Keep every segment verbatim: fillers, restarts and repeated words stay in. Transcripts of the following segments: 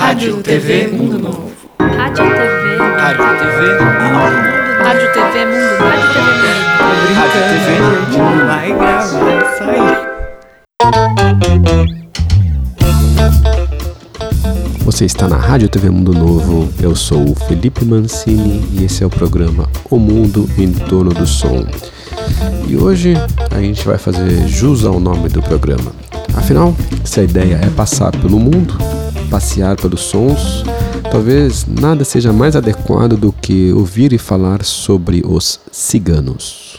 Rádio T V Mundo Novo. Rádio T V. Rádio T V Mundo Novo. Rádio T V Mundo Novo. Rádio T V. Rádio T V. A gente não vai gravar isso aí. Você está na Rádio T V Mundo Novo, eu sou o Felipe Mancini e esse é o programa O Mundo em Torno do Som. E hoje a gente vai fazer jus ao nome do programa. Afinal, se a ideia é passar pelo mundo, passear pelos sons, talvez nada seja mais adequado do que ouvir e falar sobre os ciganos.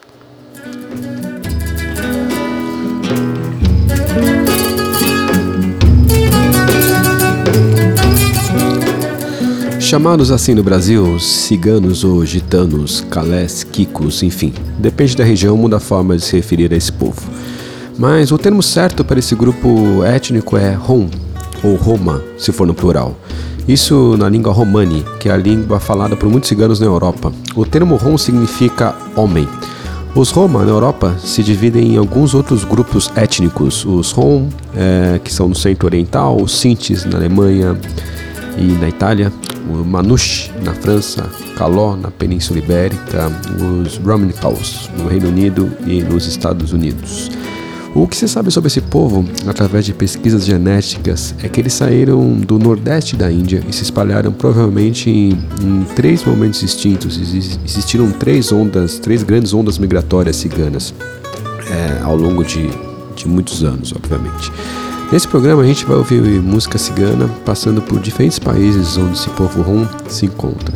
Chamados assim no Brasil, ciganos ou gitanos, calés, quicos, enfim, depende da região, muda a forma de se referir a esse povo. Mas o termo certo para esse grupo étnico é Rom, ou Roma, se for no plural. Isso na língua romani, que é a língua falada por muitos ciganos na Europa. O termo Rom significa homem. Os Roma, na Europa, se dividem em alguns outros grupos étnicos. Os Rom, é, que são no centro oriental, os Sintis, na Alemanha e na Itália, o Manouche, na França, Caló, na Península Ibérica, os Romanikaus, no Reino Unido e nos Estados Unidos. O que se sabe sobre esse povo, através de pesquisas genéticas, é que eles saíram do nordeste da Índia e se espalharam provavelmente em, em três momentos distintos. Existiram três ondas, três grandes ondas migratórias ciganas é, ao longo de, de muitos anos, obviamente. Nesse programa a gente vai ouvir música cigana passando por diferentes países onde esse povo Rom se encontra.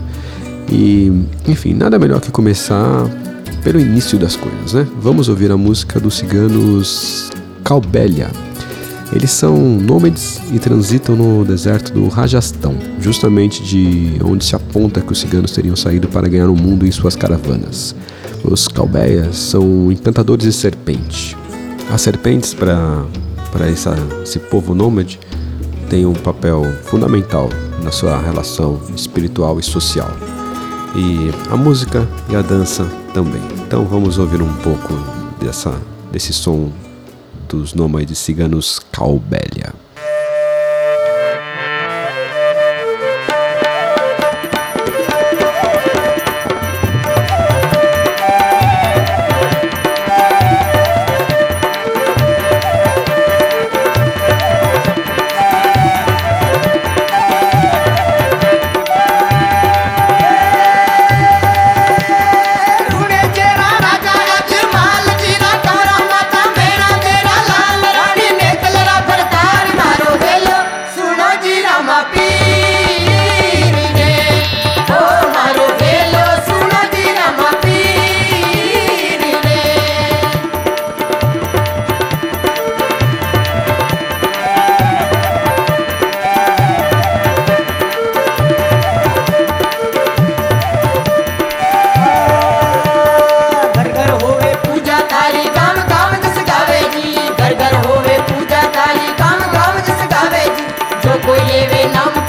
E, enfim, nada melhor que começar pelo início das coisas, né? Vamos ouvir a música dos ciganos Calbélia. Eles são nômades e transitam no deserto do Rajastão, justamente de onde se aponta que os ciganos teriam saído para ganhar o mundo em suas caravanas. Os Calbéias são encantadores de serpente. As serpentes, para para esse povo nômade, têm um papel fundamental na sua relação espiritual e social. E a música e a dança também. Então vamos ouvir um pouco dessa, desse som dos nômades ciganos Calbélia. कोई लेवे नाम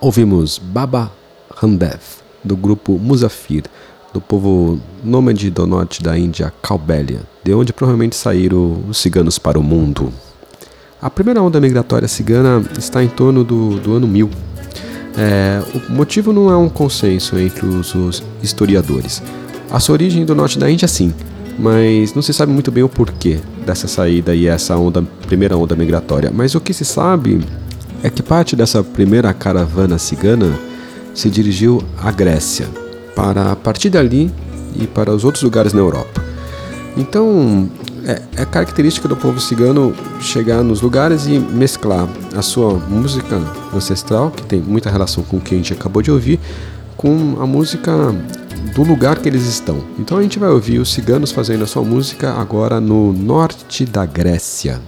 Ouvimos Baba Ramdev, do grupo Musafir, do povo nômade do norte da Índia, Kaubélia, de onde provavelmente saíram os ciganos para o mundo. A primeira onda migratória cigana está em torno do, do ano mil. É, o motivo não é um consenso entre os, os historiadores. A sua origem do norte da Índia, sim, mas não se sabe muito bem o porquê dessa saída e essa onda, primeira onda migratória. Mas o que se sabe é que parte dessa primeira caravana cigana se dirigiu à Grécia, para a partir dali e para os outros lugares na Europa. Então, é, é característica do povo cigano chegar nos lugares e mesclar a sua música ancestral, que tem muita relação com o que a gente acabou de ouvir, com a música do lugar que eles estão. Então a gente vai ouvir os ciganos fazendo a sua música agora no norte da Grécia.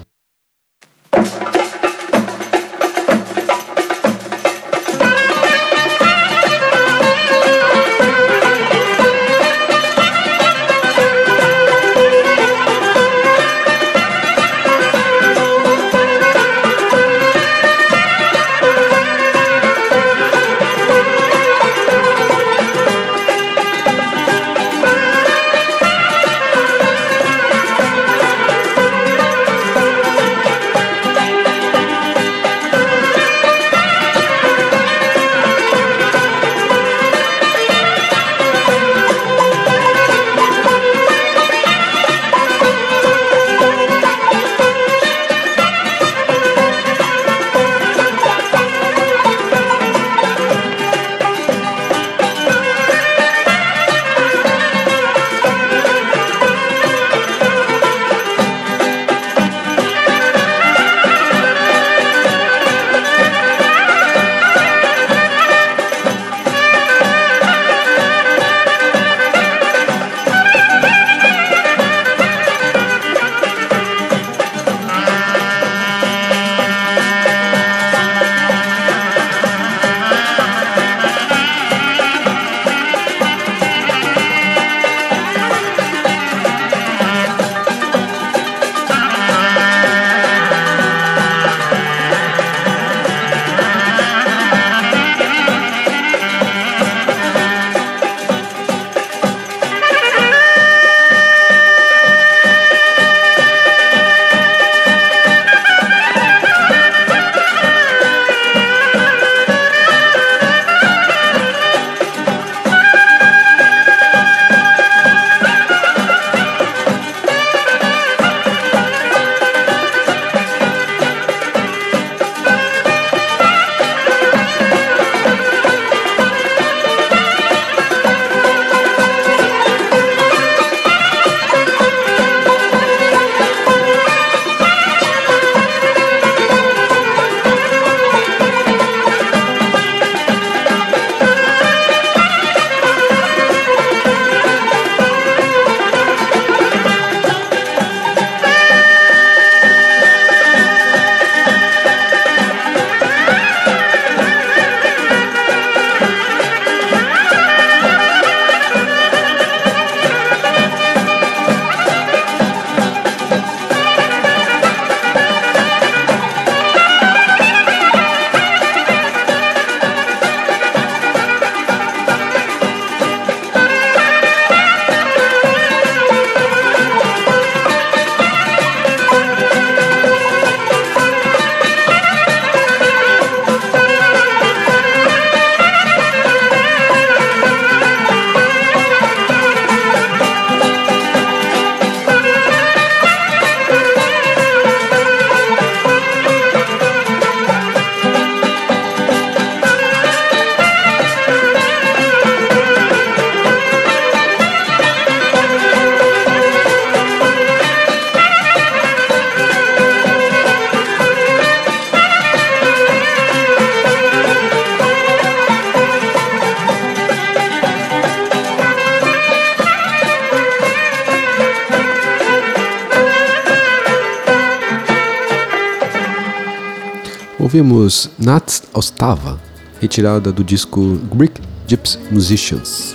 Ouvimos Nats Ostava, retirada do disco Greek Gypsy Musicians.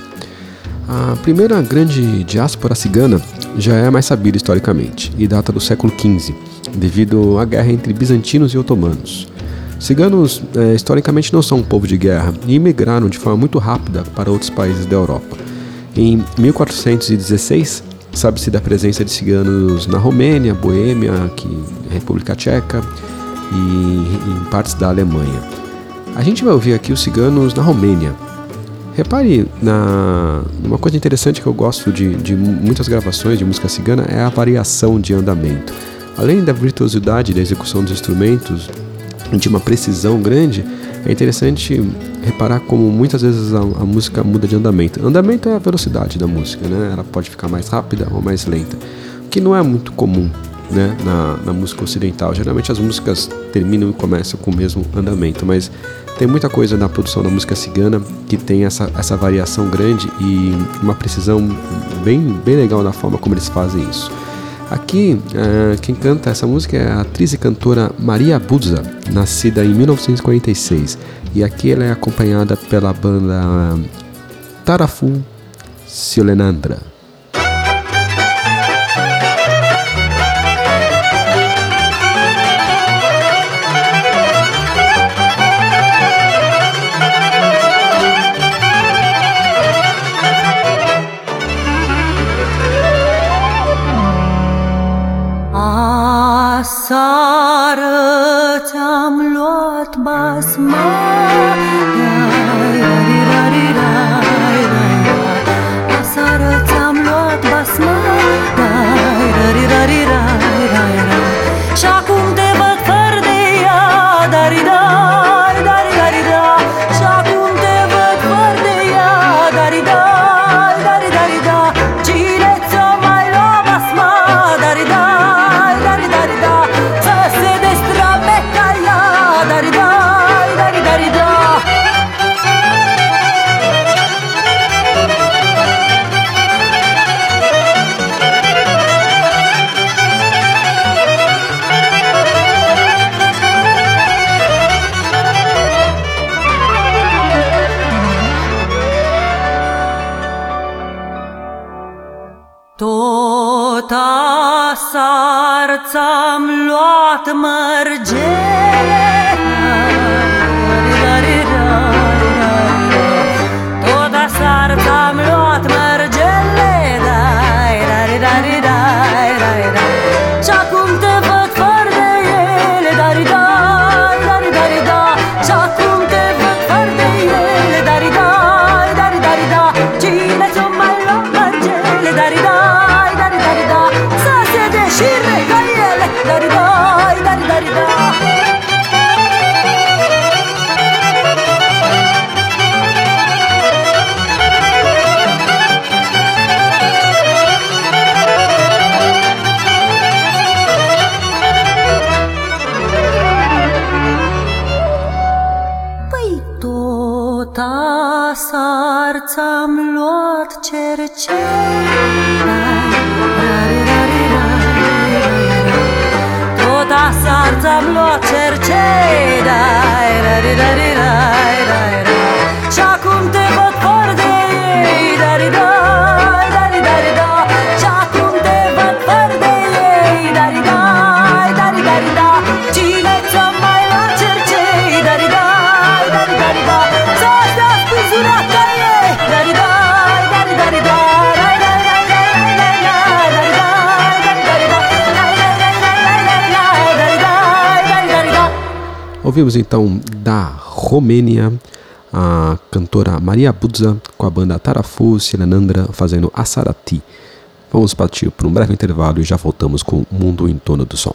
A primeira grande diáspora cigana já é mais sabida historicamente e data do século quinze, devido à guerra entre bizantinos e otomanos. Ciganos, é, historicamente, não são um povo de guerra e imigraram de forma muito rápida para outros países da Europa. Em mil quatrocentos e dezesseis, sabe-se da presença de ciganos na Romênia, Boêmia, aqui, República Tcheca e em partes da Alemanha. A gente vai ouvir aqui os ciganos na Romênia. Repare na uma coisa interessante que eu gosto de, de muitas gravações de música cigana é a variação de andamento. Além da virtuosidade da execução dos instrumentos, de uma precisão grande, é interessante reparar como muitas vezes a, a música muda de andamento. Andamento é a velocidade da música, né? Ela pode ficar mais rápida ou mais lenta, o que não é muito comum, né, na, na música ocidental. Geralmente as músicas terminam e começam com o mesmo andamento, mas tem muita coisa na produção da música cigana que tem essa, essa variação grande e uma precisão bem, bem legal na forma como eles fazem isso. Aqui, uh, quem canta essa música é a atriz e cantora Maria Budza, nascida em mil novecentos e quarenta e seis, e aqui ela é acompanhada pela banda Tarafu Silenandra. Aseară ți-am luat basma, aseară ți-am luat basma, și acum te văd fără de ea, dari-dai, dari-dari-da, și acum te văd fără de ea, dari-dai, dari-dari-da, cine ți-o mai lua basma, dari-dai. Tot asar ți-am luat mărgele, tot asar ți-am luat mărgele, și acum te văd fără de ele, dari-dai, dari-dari-da, și acum te văd fără de ele, dari-dai, dari-dari-da, cine ți-o mai luat mărgele, dari-dai. Asar ți-am luat cercei, tot asar ți-am luat cercei, și acum te văd fără de ei, dari-dai, dari-dari-da, și acum te văd fără de ei, dari-dai, dari-dari-da, cine ți-o mai luat cercei, dari-dai, dari-dari-da, Ouvimos então da Romênia a cantora Maria Budza com a banda Tarafu Silenandra fazendo Asarati. Vamos partir por um breve intervalo e já voltamos com o Mundo em Torno do Som.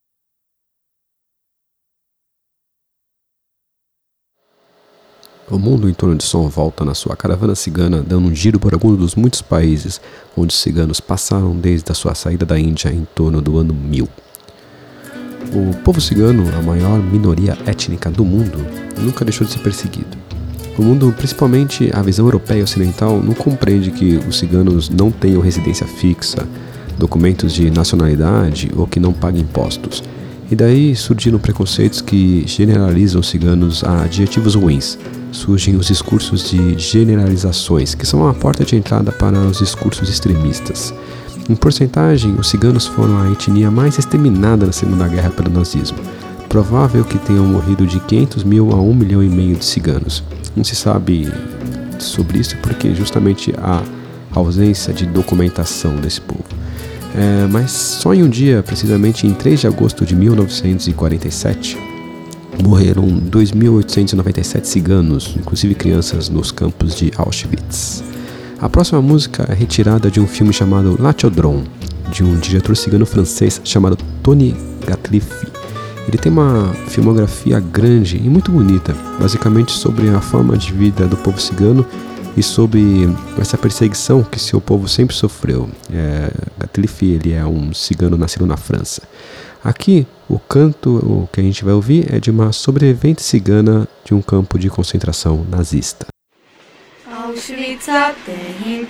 O Mundo em Torno do Som volta na sua caravana cigana, dando um giro por alguns dos muitos países onde os ciganos passaram desde a sua saída da Índia em torno do ano mil. O povo cigano, a maior minoria étnica do mundo, nunca deixou de ser perseguido. O mundo, principalmente a visão europeia e ocidental, não compreende que os ciganos não tenham residência fixa, documentos de nacionalidade ou que não paguem impostos. E daí surgiram preconceitos que generalizam os ciganos a adjetivos ruins. Surgem os discursos de generalizações, que são uma porta de entrada para os discursos extremistas. Em porcentagem, os ciganos foram a etnia mais exterminada na Segunda Guerra pelo nazismo. provável que tenham morrido de quinhentos mil a um milhão e meio de ciganos. Não se sabe sobre isso porque justamente há ausência de documentação desse povo. É, mas só em um dia, precisamente em três de agosto de mil novecentos e quarenta e sete, morreram dois mil oitocentos e noventa e sete ciganos, inclusive crianças, nos campos de Auschwitz. A próxima música é retirada de um filme chamado Lachodron, de um diretor cigano francês chamado Tony Gatliff. Ele tem uma filmografia grande e muito bonita, basicamente sobre a forma de vida do povo cigano e sobre essa perseguição que seu povo sempre sofreu. É, Gatliff, ele é um cigano nascido na França. Aqui, o canto o que a gente vai ouvir é de uma sobrevivente cigana de um campo de concentração nazista. Auschwitz tem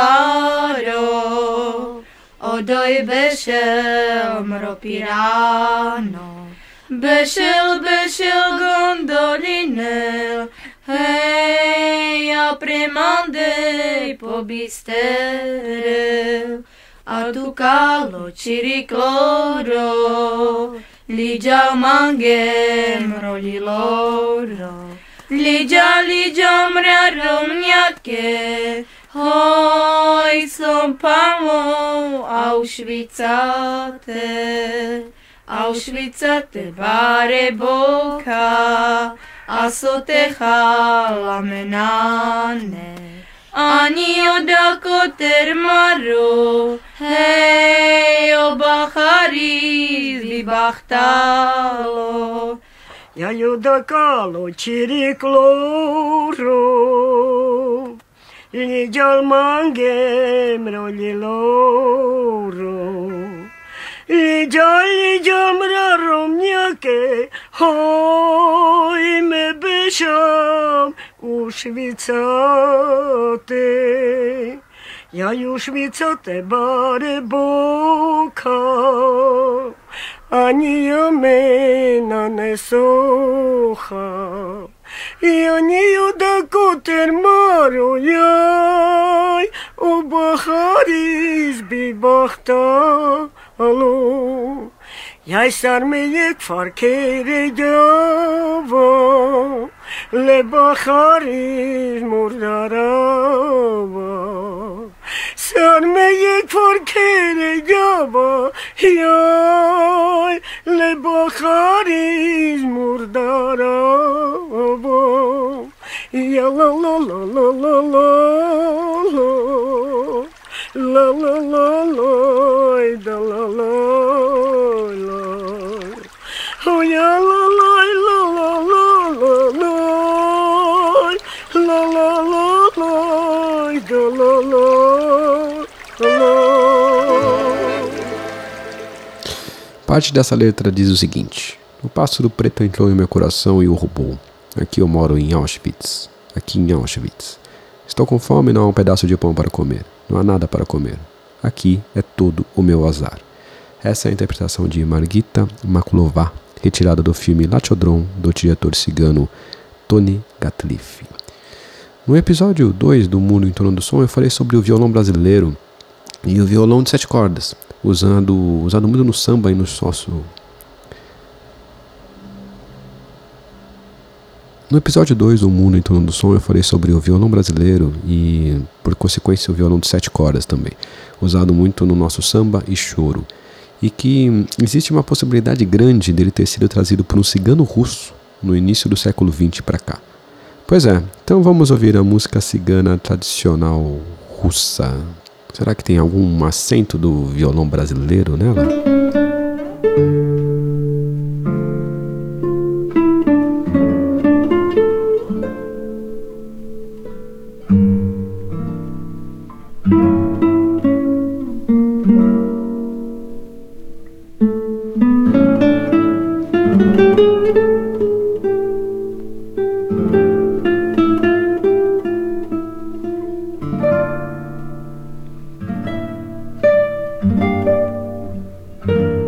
kerbaro, odoi beshel mropirano, beshel beshel gondolinel, hei apremandei pobisterel, atucalo ciricloro, ligia mangem roliloro. Lidia, lidia, mraromniake, hoi, São Paulo, Auschwitzate, Auschwitzate, bare boca, asotecha lamenane, ani odako termaro, hei, o bacharis, bibachtalo, Я юдакало чириклоро, лидял мангем ролилоро, лидял лидял мраромняке, хой ме бешам ушвицате, я ушвицате баре бока. Они меня не соха, и они юдако термару яй, о бахарис бибахта алу, яй сармеек фаркере ява, ле бахарис мурдарава. Sarmeyek farkere yaba, yay, le bakhariz murdaraba, ya la la la la la la la la la la la da la la la, oh ya la la la la la la la la la la da la la. Parte dessa letra diz o seguinte: o pássaro preto entrou em meu coração e o roubou. Aqui eu moro em Auschwitz. Aqui em Auschwitz. Estou com fome e não há um pedaço de pão para comer. Não há nada para comer. Aqui é todo o meu azar. Essa é a interpretação de Margita Makulová, retirada do filme Lachodron, do diretor cigano Tony Gatliff. No episódio dois do Mundo em Torno do Som, eu falei sobre o violão brasileiro e o violão de sete cordas, usado, usado muito no samba e no nosso... No episódio dois do Mundo em Torno do Som, eu falei sobre o violão brasileiro e, por consequência, o violão de sete cordas também, usado muito no nosso samba e choro, e que existe uma possibilidade grande dele ter sido trazido por um cigano russo no início do século vinte para cá. Pois é, então vamos ouvir a música cigana tradicional russa. Será que tem algum acento do violão brasileiro nela? Thank you.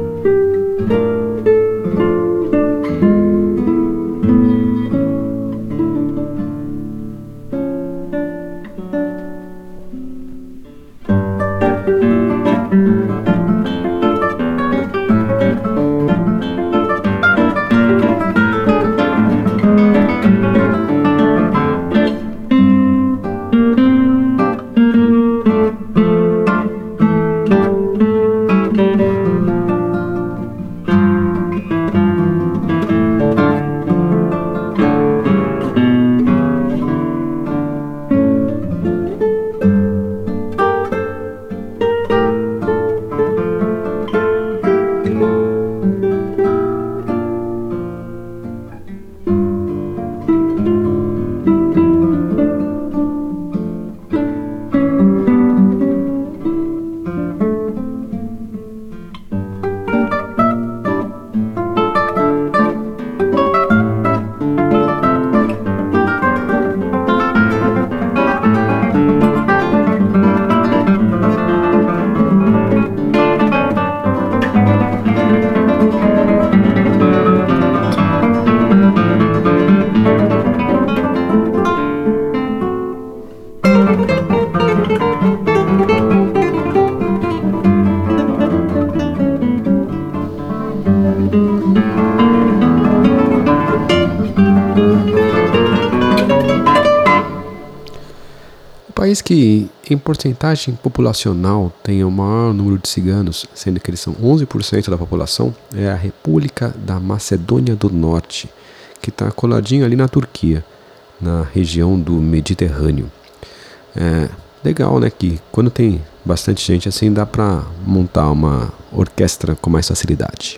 país que, em porcentagem populacional, tem o maior número de ciganos, sendo que eles são onze por cento da população, é a República da Macedônia do Norte, que está coladinho ali na Turquia, na região do Mediterrâneo. É legal, né, que quando tem bastante gente assim, dá para montar uma orquestra com mais facilidade.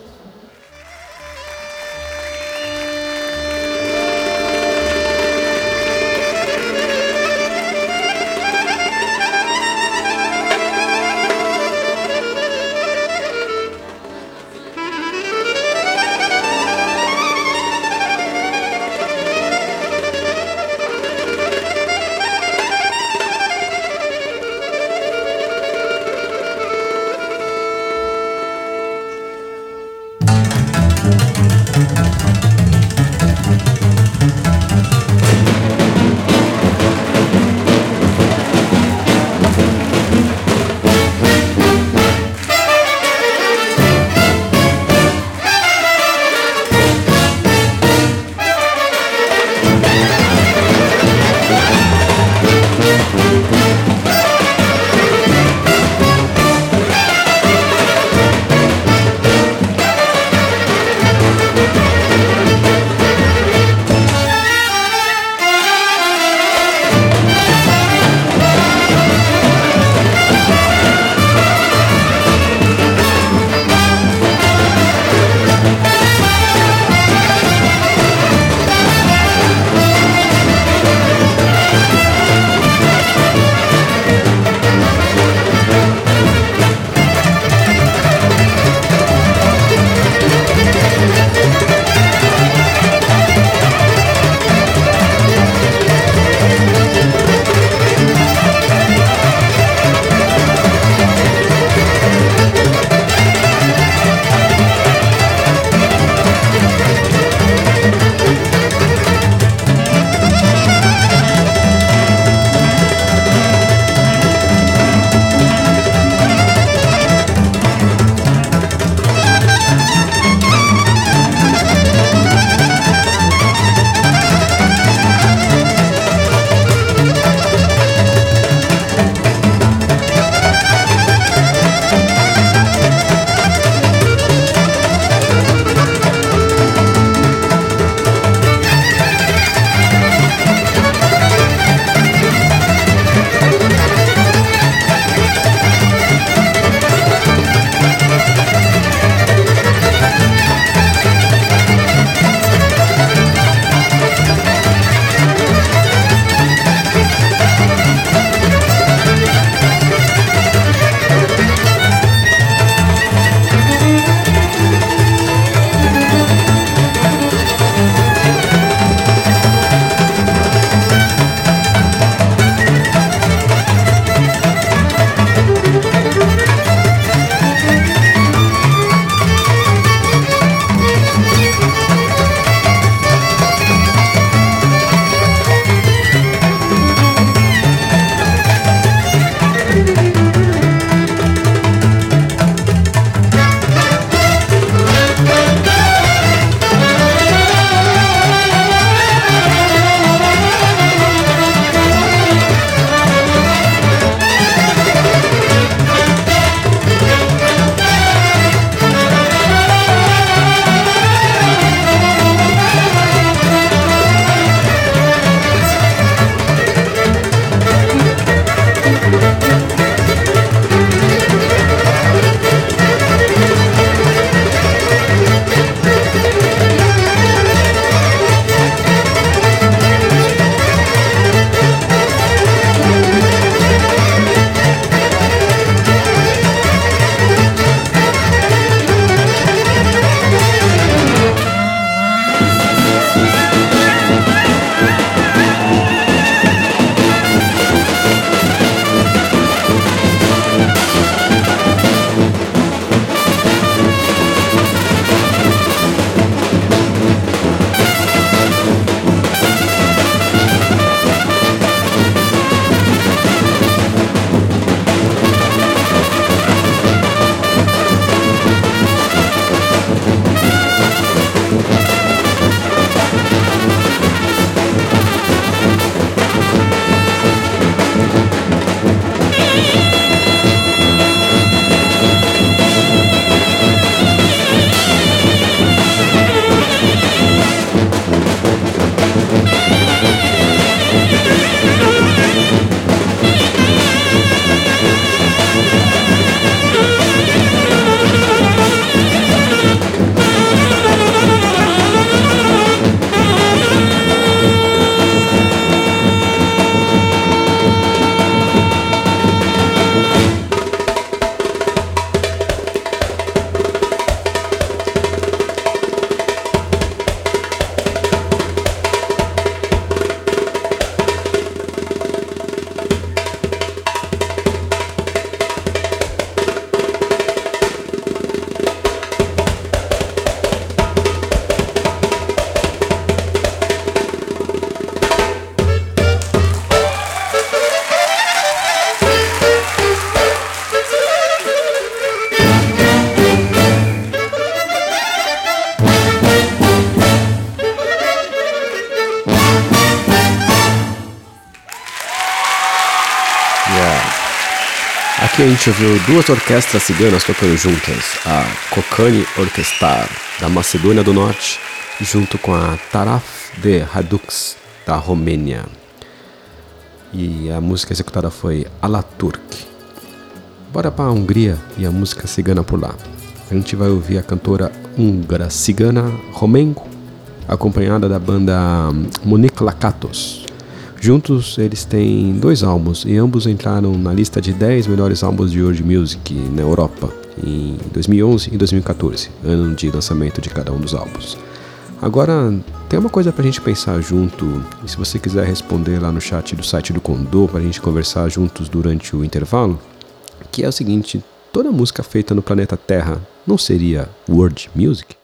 Aqui a gente ouviu duas orquestras ciganas tocando juntas, a Kokani Orkestar, da Macedônia do Norte, junto com a Taraf de Hajduk, da Romênia. E a música executada foi Alaturk. Bora para a Hungria e a música cigana por lá. A gente vai ouvir a cantora húngara cigana Romengo, acompanhada da banda Monique Lakatos. Juntos eles têm dois álbuns e ambos entraram na lista de dez melhores álbuns de world music na Europa em dois mil e onze e dois mil e quatorze, ano de lançamento de cada um dos álbuns. Agora, tem uma coisa pra gente pensar junto, e se você quiser responder lá no chat do site do Condô pra gente conversar juntos durante o intervalo, que é o seguinte: toda música feita no planeta Terra não seria world music?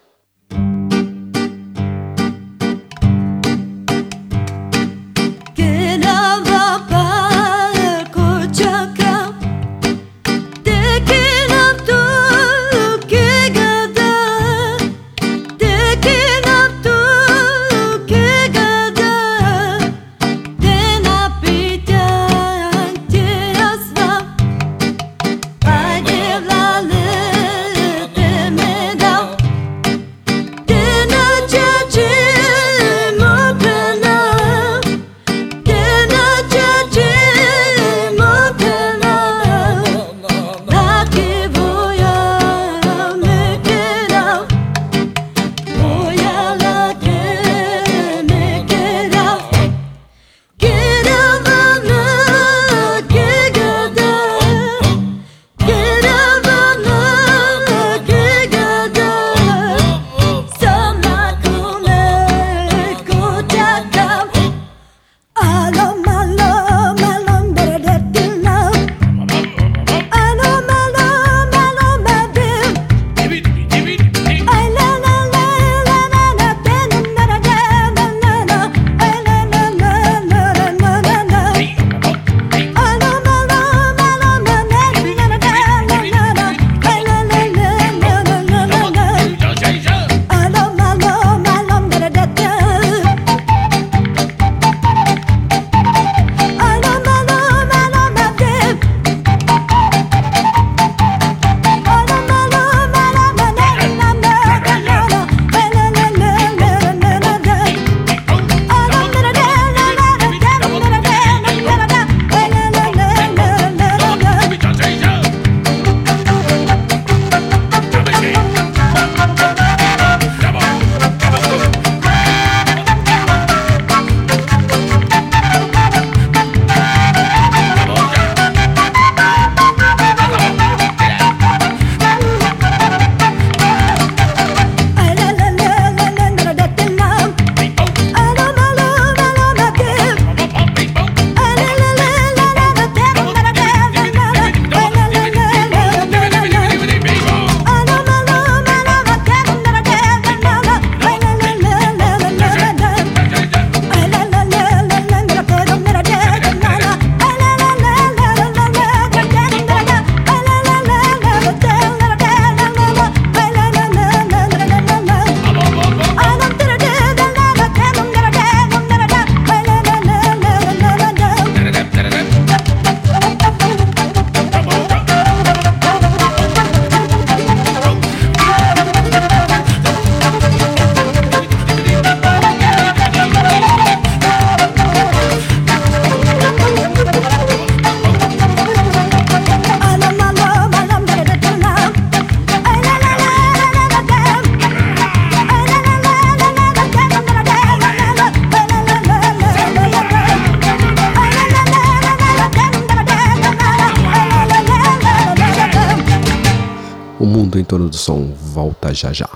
O Mundo em Torno do Som volta já já.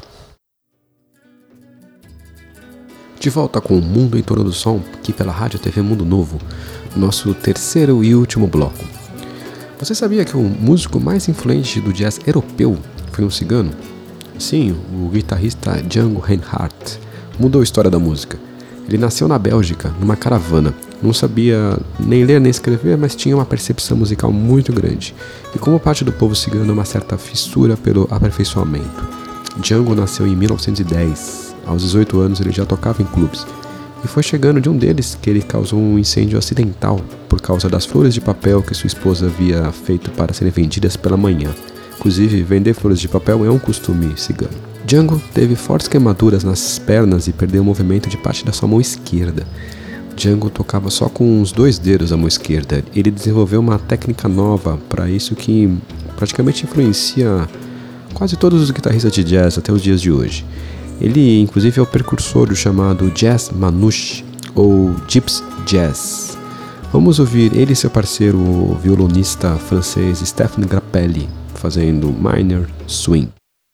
De volta com O Mundo em Torno do Som, aqui pela Rádio T V Mundo Novo, nosso terceiro e último bloco. Você sabia que o músico mais influente do jazz europeu foi um cigano? Sim, o guitarrista Django Reinhardt mudou a história da música. Ele nasceu na Bélgica, numa caravana. Não sabia nem ler nem escrever, mas tinha uma percepção musical muito grande. E como parte do povo cigano, uma certa fissura pelo aperfeiçoamento. Django nasceu em mil novecentos e dez. Aos dezoito anos ele já tocava em clubes. e foi chegando de um deles que ele causou um incêndio acidental por causa das flores de papel que sua esposa havia feito para serem vendidas pela manhã. Inclusive, vender flores de papel é um costume cigano. Django teve fortes queimaduras nas pernas e perdeu o movimento de parte da sua mão esquerda. Django tocava só com os dois dedos da mão esquerda. Ele desenvolveu uma técnica nova para isso que praticamente influencia quase todos os guitarristas de jazz até os dias de hoje. Ele, inclusive, é o precursor do chamado Jazz Manouche, ou Gypsy Jazz. Vamos ouvir ele e seu parceiro, o violonista francês Stéphane Grappelli, fazendo Minor Swing.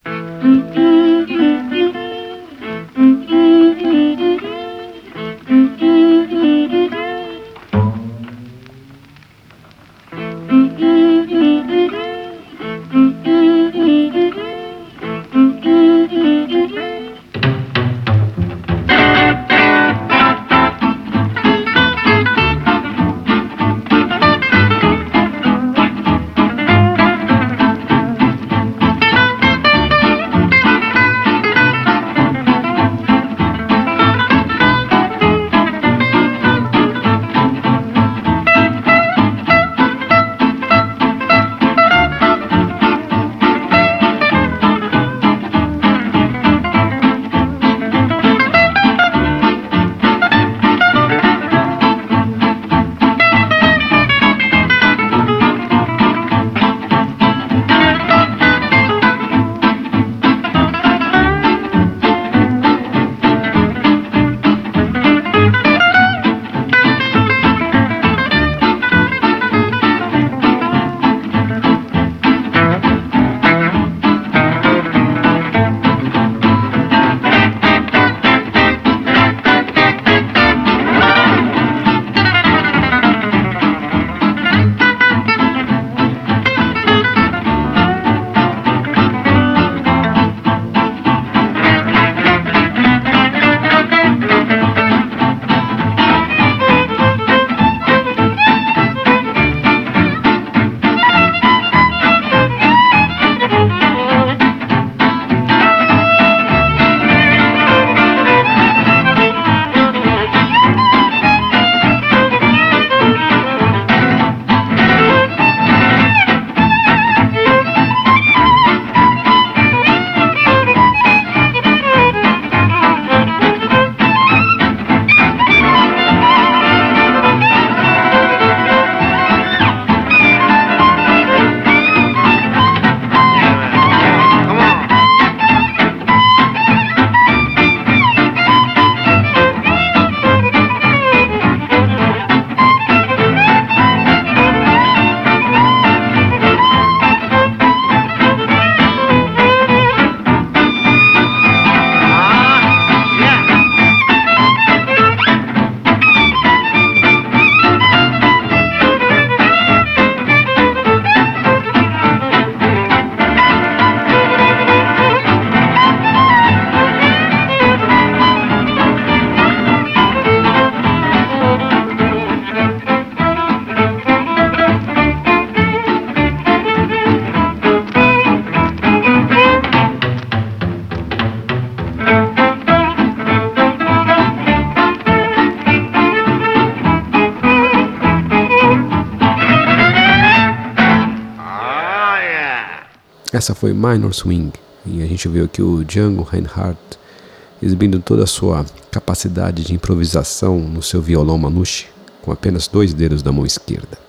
Essa foi Minor Swing, e a gente viu aqui o Django Reinhardt exibindo toda a sua capacidade de improvisação no seu violão Manouche, com apenas dois dedos da mão esquerda.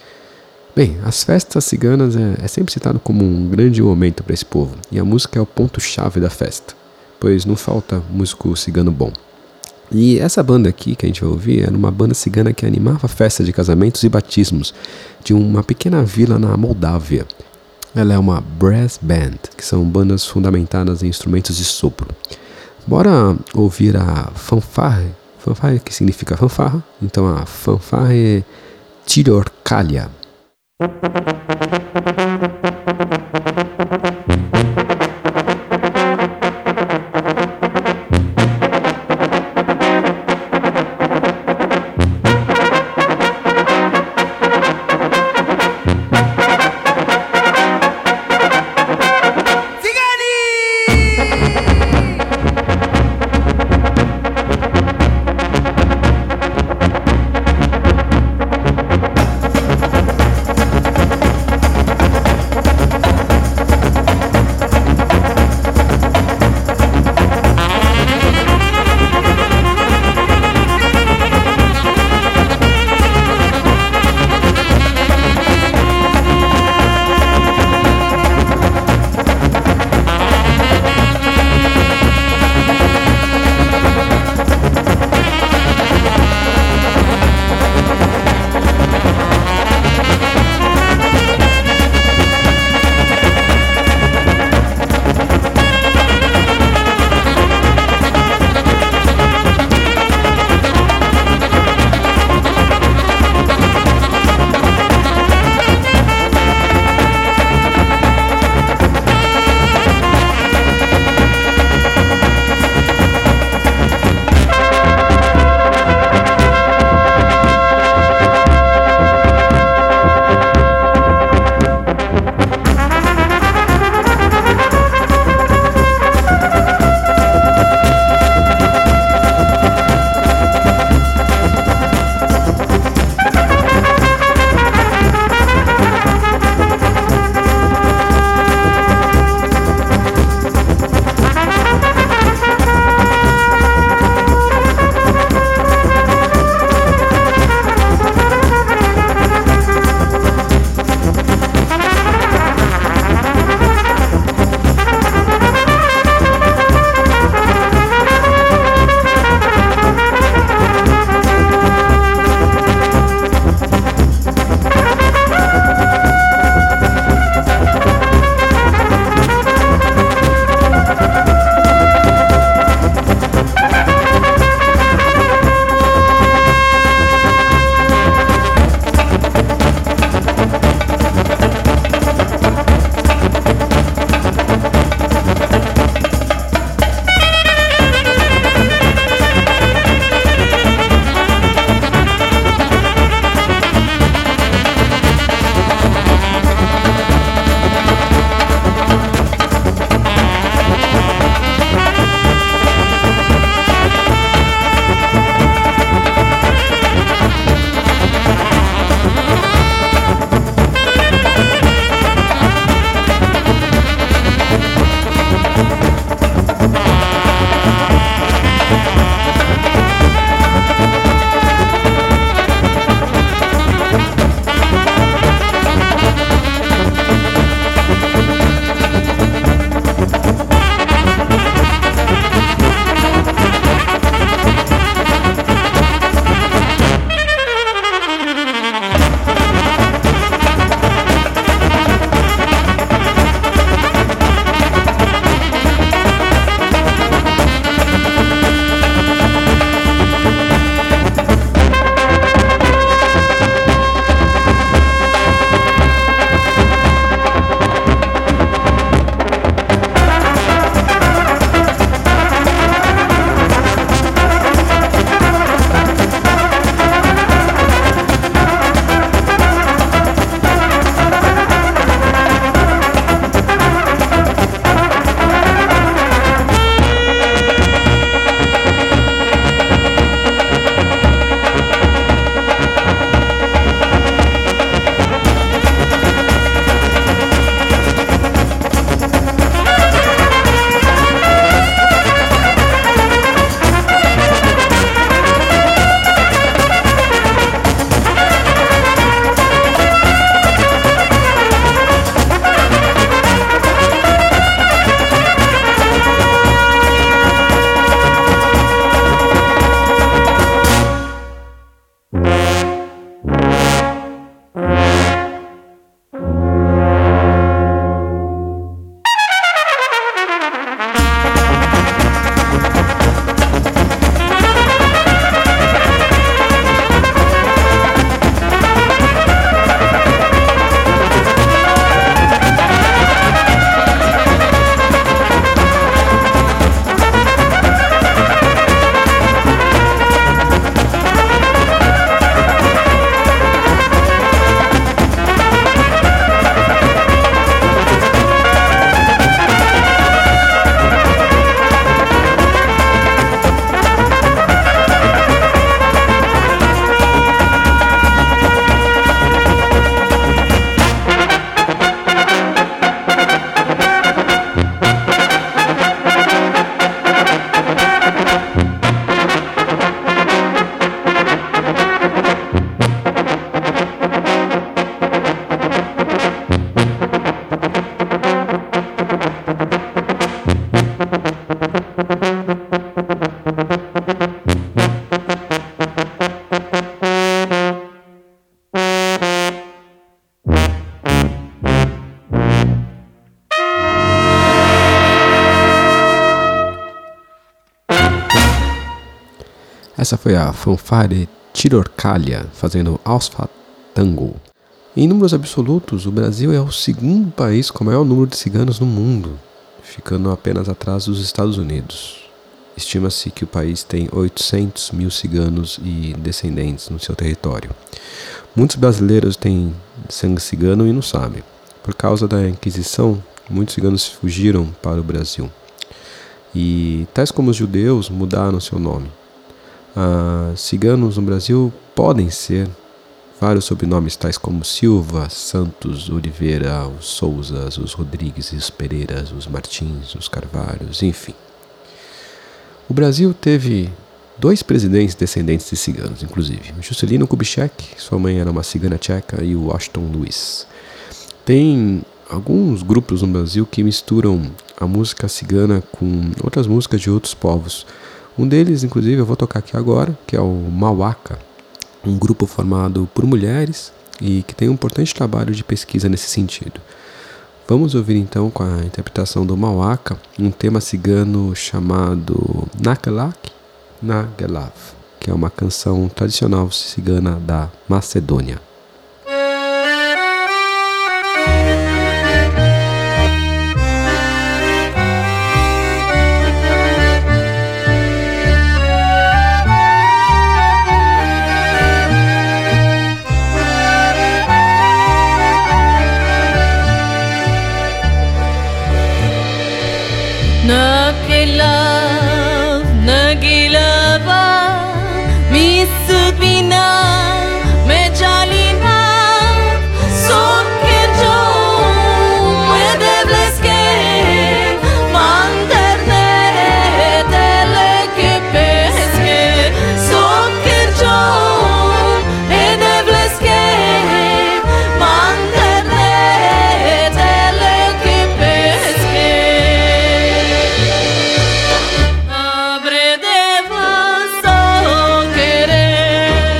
Bem, as festas ciganas é, é sempre citado como um grande momento para esse povo, e a música é o ponto-chave da festa, pois não falta músico cigano bom. E essa banda aqui que a gente vai ouvir era uma banda cigana que animava festas de casamentos e batismos de uma pequena vila na Moldávia. Ela é uma brass band, que são bandas fundamentadas em instrumentos de sopro. Bora ouvir a fanfarre, fanfarre que significa fanfarra, então a fanfarre Tirorkalia. Essa foi a fanfare Tirorcalia, fazendo Ausfahrt Tango. Em números absolutos, o Brasil é o segundo país com o maior número de ciganos no mundo, ficando apenas atrás dos Estados Unidos. Estima-se que o país tem oitocentos mil ciganos e descendentes no seu território. Muitos brasileiros têm sangue cigano e não sabem. Por causa da Inquisição, muitos ciganos fugiram para o Brasil. E tais como os judeus mudaram seu nome. Ah, ciganos no Brasil podem ser vários sobrenomes tais como Silva, Santos, Oliveira, os Souzas, os Rodrigues, os Pereiras, os Martins, os Carvalhos, enfim. O Brasil teve dois presidentes descendentes de ciganos, inclusive. O Juscelino Kubitschek, sua mãe era uma cigana tcheca, e o Washington Luiz. Tem alguns grupos no Brasil que misturam a música cigana com outras músicas de outros povos. Um deles, inclusive, eu vou tocar aqui agora, que é o Mauaca, um grupo formado por mulheres e que tem um importante trabalho de pesquisa nesse sentido. Vamos ouvir então com a interpretação do Mauaca um tema cigano chamado Nakelak Nagelav, que é uma canção tradicional cigana da Macedônia. Nagilav, Nagilava, Misubina, Mejalina, Sokejo, Medevleske, Manderne, Telekepeske, Sokejo, Medevleske, Manderne, Telekepeske. Abre de vaso querer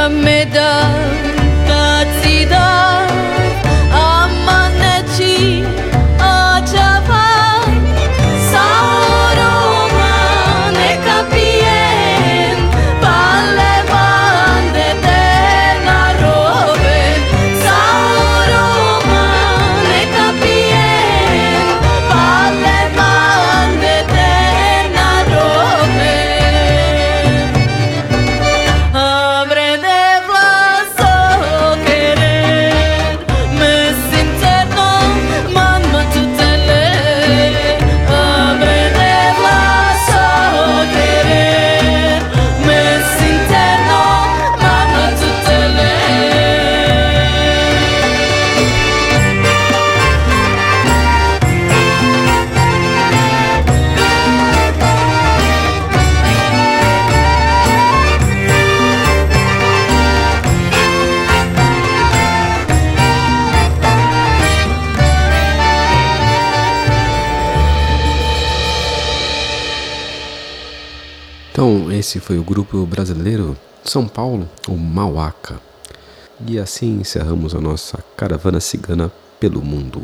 Então, esse foi o grupo brasileiro São Paulo, o Mauaca. E assim encerramos a nossa caravana cigana pelo mundo.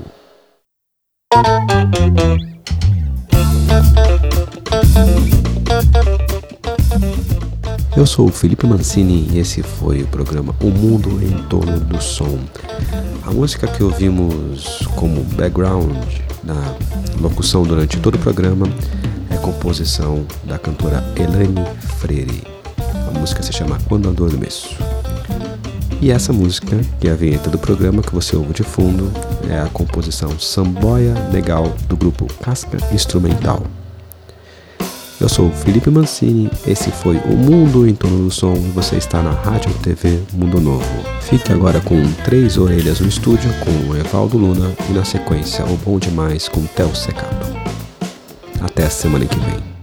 Eu sou o Felipe Mancini e esse foi o programa O Mundo em Torno do Som. A música que ouvimos como background na locução durante todo o programa é composição da cantora Elaine Freire. A música se chama Quando Adormeço. E essa música, que é a vinheta do programa que você ouve de fundo, é a composição Samboia Legal do grupo Casca Instrumental. Eu sou o Felipe Mancini, esse foi O Mundo em Torno do Som e você está na Rádio T V Mundo Novo. Fique agora com Três Orelhas no Estúdio com o Evaldo Luna e na sequência O Bom Demais com Theo Secato. Até a semana que vem.